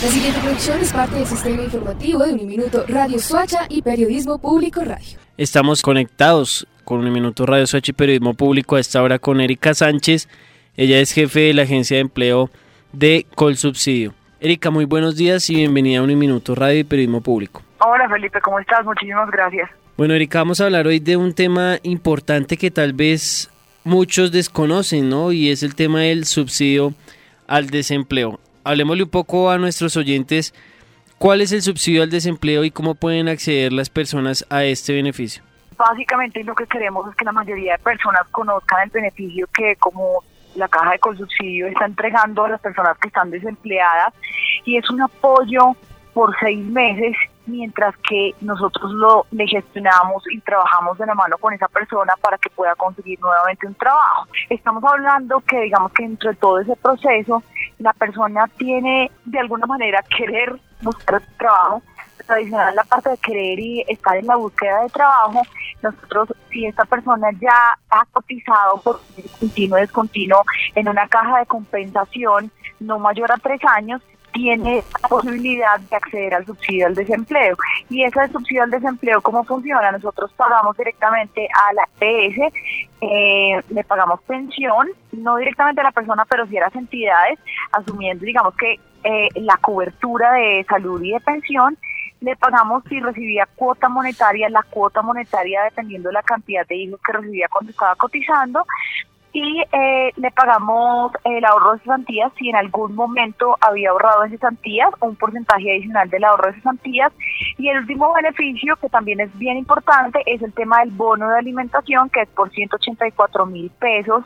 La siguiente producción es parte del sistema informativo de Uniminuto Radio Soacha y Periodismo Público Radio. Estamos conectados con Uniminuto Radio Soacha y Periodismo Público a esta hora con Erika Sánchez. Ella es jefe de la Agencia de Empleo de Colsubsidio. Erika, muy buenos días y bienvenida a Uniminuto Radio y Periodismo Público. Hola Felipe, ¿cómo estás? Muchísimas gracias. Bueno, Erika, vamos a hablar hoy de un tema importante que tal vez muchos desconocen, ¿no? Y es el tema del subsidio al desempleo. Hablemosle un poco a nuestros oyentes cuál es el subsidio al desempleo y cómo pueden acceder las personas a este beneficio. Básicamente lo que queremos es que la mayoría de personas conozcan el beneficio que como la Caja de Colsubsidio está entregando a las personas que están desempleadas, y es un apoyo por 6 meses mientras que nosotros le gestionamos y trabajamos de la mano con esa persona para que pueda conseguir nuevamente un trabajo. Estamos hablando que digamos que dentro de todo ese proceso la persona tiene de alguna manera querer buscar trabajo. Tradicional la parte de querer y estar en la búsqueda de trabajo. Nosotros, si esta persona ya ha cotizado por continuo y descontinuo en una caja de compensación no mayor a 3 años, tiene la posibilidad de acceder al subsidio al desempleo. Y ese subsidio al desempleo, ¿cómo funciona? Nosotros pagamos directamente a la EPS, le pagamos pensión, no directamente a la persona, pero sí a las entidades, asumiendo, digamos que la cobertura de salud y de pensión. Le pagamos si recibía cuota monetaria, la cuota monetaria dependiendo de la cantidad de hijos que recibía cuando estaba cotizando. Y le pagamos el ahorro de cesantías si en algún momento había ahorrado en cesantías, un porcentaje adicional del ahorro de cesantías. Y el último beneficio, que también es bien importante, es el tema del bono de alimentación, que es por 184,000 pesos,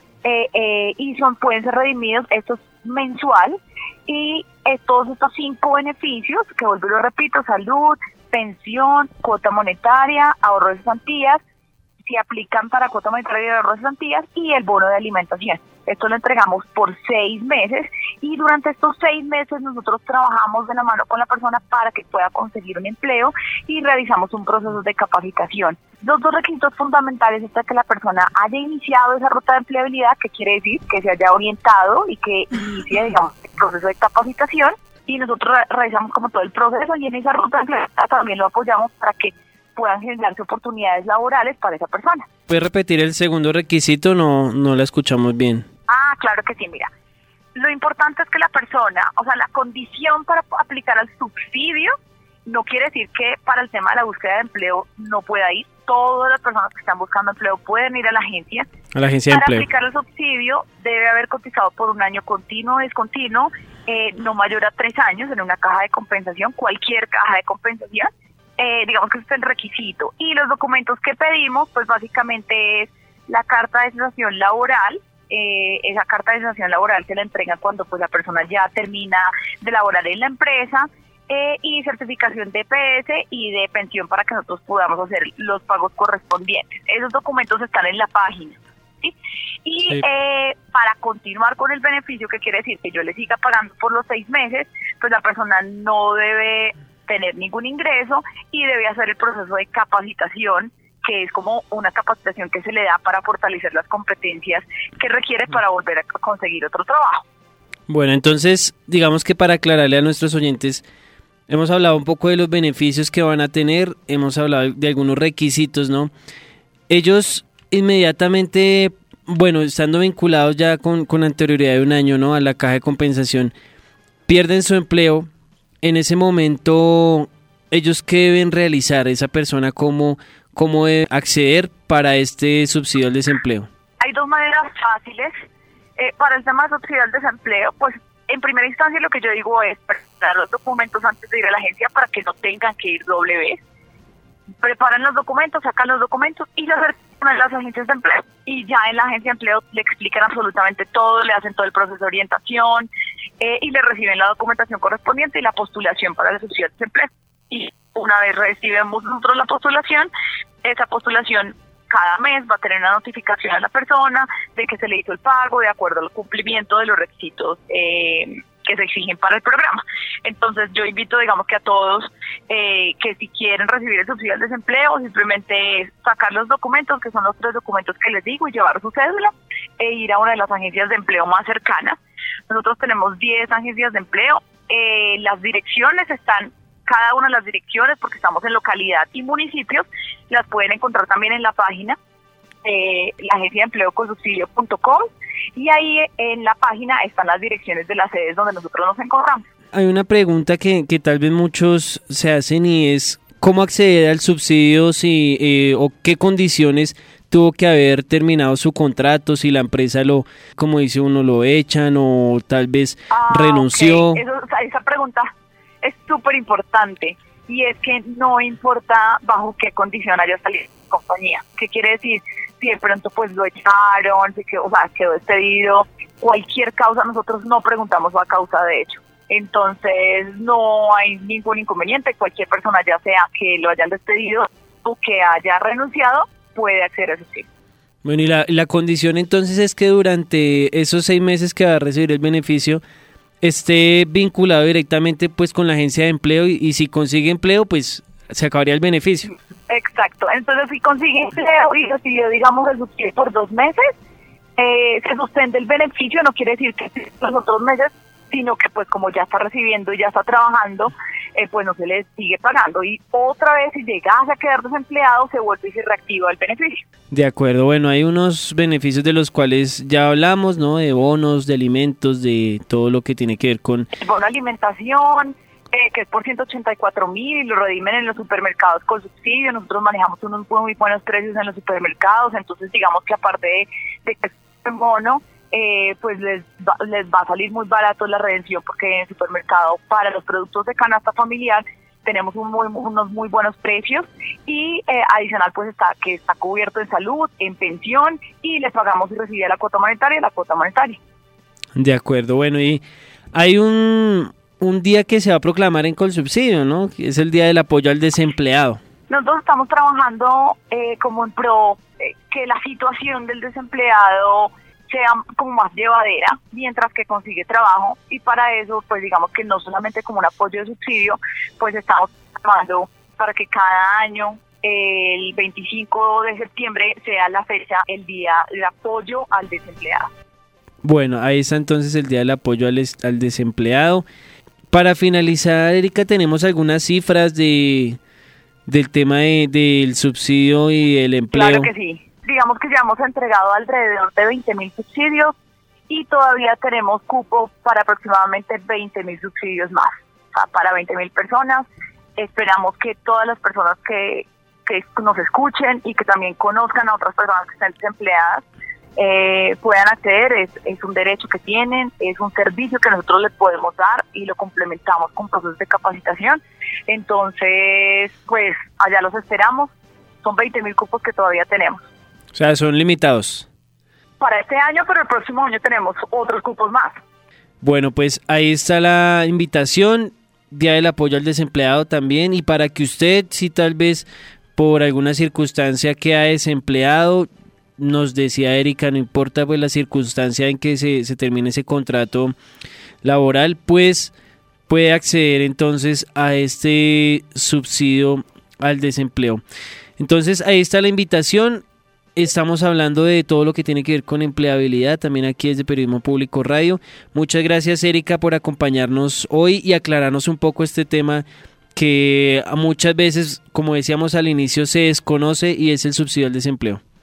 y pueden ser redimidos, esto es mensual, y todos estos 5 beneficios, que vuelvo y lo repito: salud, pensión, cuota monetaria, ahorro de cesantías, si aplican para cuota monetaria y ahorro de cesantías, y el bono de alimentación. Esto lo entregamos por 6 meses, y durante estos 6 meses nosotros trabajamos de la mano con la persona para que pueda conseguir un empleo y realizamos un proceso de capacitación. Los 2 requisitos fundamentales es que la persona haya iniciado esa ruta de empleabilidad, que quiere decir que se haya orientado y que inicie, digamos, el proceso de capacitación, y nosotros realizamos como todo el proceso, y en esa ruta de empleabilidad también lo apoyamos para que puedan generarse oportunidades laborales para esa persona. ¿Puede repetir el segundo requisito? No la escuchamos bien. Claro que sí, mira. Lo importante es que la persona, o sea, la condición para aplicar al subsidio no quiere decir que para el tema de la búsqueda de empleo no pueda ir. Todas las personas que están buscando empleo pueden ir a la agencia. A la agencia de empleo. Para aplicar el subsidio debe haber cotizado por un año continuo o descontinuo, no mayor a 3 años en una caja de compensación, cualquier caja de compensación. Digamos que ese es el requisito. Y los documentos que pedimos, pues básicamente es la carta de cesación laboral. Esa carta de cesación laboral se la entrega cuando pues la persona ya termina de laborar en la empresa, y certificación de EPS y de pensión para que nosotros podamos hacer los pagos correspondientes. Esos documentos están en la página, ¿sí? Y sí. Para continuar con el beneficio, que quiere decir que yo le siga pagando por los 6 meses, pues la persona no debe tener ningún ingreso y debe hacer el proceso de capacitación, que es como una capacitación que se le da para fortalecer las competencias que requiere para volver a conseguir otro trabajo. Bueno, entonces, digamos que para aclararle a nuestros oyentes, hemos hablado un poco de los beneficios que van a tener, hemos hablado de algunos requisitos, ¿no? Ellos inmediatamente, bueno, estando vinculados ya con anterioridad de un año, ¿no?, a la caja de compensación, pierden su empleo. En ese momento, ¿ellos qué deben realizar? Esa persona, ¿cómo debe acceder para este subsidio al desempleo? Hay 2 maneras fáciles. Para el tema de subsidio al desempleo, pues en primera instancia lo que yo digo es preparar los documentos antes de ir a la agencia para que no tengan que ir doble vez. Preparan los documentos, sacan los documentos y los reciben en las agencias de empleo. Y ya en la agencia de empleo le explican absolutamente todo, le hacen todo el proceso de orientación, y le reciben la documentación correspondiente y la postulación para el subsidio al desempleo. Y una vez recibimos nosotros la postulación, esa postulación cada mes va a tener una notificación a la persona de que se le hizo el pago de acuerdo al cumplimiento de los requisitos que se exigen para el programa. Entonces yo invito, digamos, que a todos que si quieren recibir el subsidio al desempleo, simplemente es sacar los documentos, que son los 3 documentos que les digo, y llevar su cédula e ir a una de las agencias de empleo más cercanas. Nosotros tenemos 10 agencias de empleo, Las direcciones están, cada una de las direcciones, porque estamos en localidad y municipios, las pueden encontrar también en la página la agencia de empleo colsubsidio.com, y ahí en la página están las direcciones de las sedes donde nosotros nos encontramos. Hay una pregunta que tal vez muchos se hacen, y es ¿cómo acceder al subsidio o qué condiciones tuvo que haber terminado su contrato? Si la empresa como dice uno, lo echan o tal vez renunció. Okay. Esa pregunta es súper importante, y es que no importa bajo qué condición haya salido la compañía. ¿Qué quiere decir? Si de pronto pues lo echaron, quedó despedido, cualquier causa, nosotros no preguntamos la causa de hecho. Entonces no hay ningún inconveniente, cualquier persona, ya sea que lo hayan despedido o que haya renunciado, puede acceder a ese subsidio. Bueno, y la condición entonces es que durante esos 6 meses que va a recibir el beneficio esté vinculado directamente pues con la agencia de empleo, y si consigue empleo pues se acabaría el beneficio. Exacto, entonces si consigue empleo y recibió, digamos, el subsidio por 2 meses, se suspende el beneficio. No quiere decir que los otros meses, sino que pues como ya está recibiendo y ya está trabajando, pues no se le sigue pagando, y otra vez si llegase a quedar desempleado se vuelve y se reactiva el beneficio. De acuerdo, bueno, hay unos beneficios de los cuales ya hablamos, ¿no? De bonos, de alimentos, de todo lo que tiene que ver con... El bono alimentación, que es por 184.000 y lo redimen en los supermercados con subsidio. Nosotros manejamos unos muy buenos precios en los supermercados, entonces digamos que aparte de que es un bono, pues les va a salir muy barato la redención, porque en el supermercado para los productos de canasta familiar tenemos unos muy buenos precios, y adicional pues está cubierto en salud, en pensión, y le pagamos y recibe la cuota monetaria. De acuerdo, bueno, y hay un día que se va a proclamar en Colsubsidio, ¿no? Que es el Día del Apoyo al Desempleado. Nosotros estamos trabajando como en pro que la situación del desempleado sea como más llevadera mientras que consigue trabajo, y para eso pues digamos que no solamente como un apoyo de subsidio, pues estamos trabajando para que cada año el 25 de septiembre sea la fecha, el día del apoyo al desempleado. Bueno, ahí está entonces el Día del Apoyo al Desempleado. Para finalizar, Erika, tenemos algunas cifras del tema del subsidio y el empleo. Claro que sí. Digamos que ya hemos entregado alrededor de 20.000 subsidios, y todavía tenemos cupo para aproximadamente 20.000 subsidios más, o sea, para 20.000 personas. Esperamos que todas las personas que nos escuchen y que también conozcan a otras personas que están desempleadas puedan acceder. Es un derecho que tienen, es un servicio que nosotros les podemos dar y lo complementamos con procesos de capacitación. Entonces, pues allá los esperamos. Son 20.000 cupos que todavía tenemos. O sea, son limitados. Para este año, pero el próximo año tenemos otros cupos más. Bueno, pues ahí está la invitación, Día del Apoyo al Desempleado también, y para que usted, si tal vez por alguna circunstancia queda desempleado, nos decía Erika, no importa pues la circunstancia en que se termine ese contrato laboral, pues puede acceder entonces a este subsidio al desempleo. Entonces ahí está la invitación. Estamos hablando de todo lo que tiene que ver con empleabilidad, también aquí desde Periodismo Público Radio. Muchas gracias, Erika, por acompañarnos hoy y aclararnos un poco este tema que muchas veces, como decíamos al inicio, se desconoce, y es el subsidio al desempleo.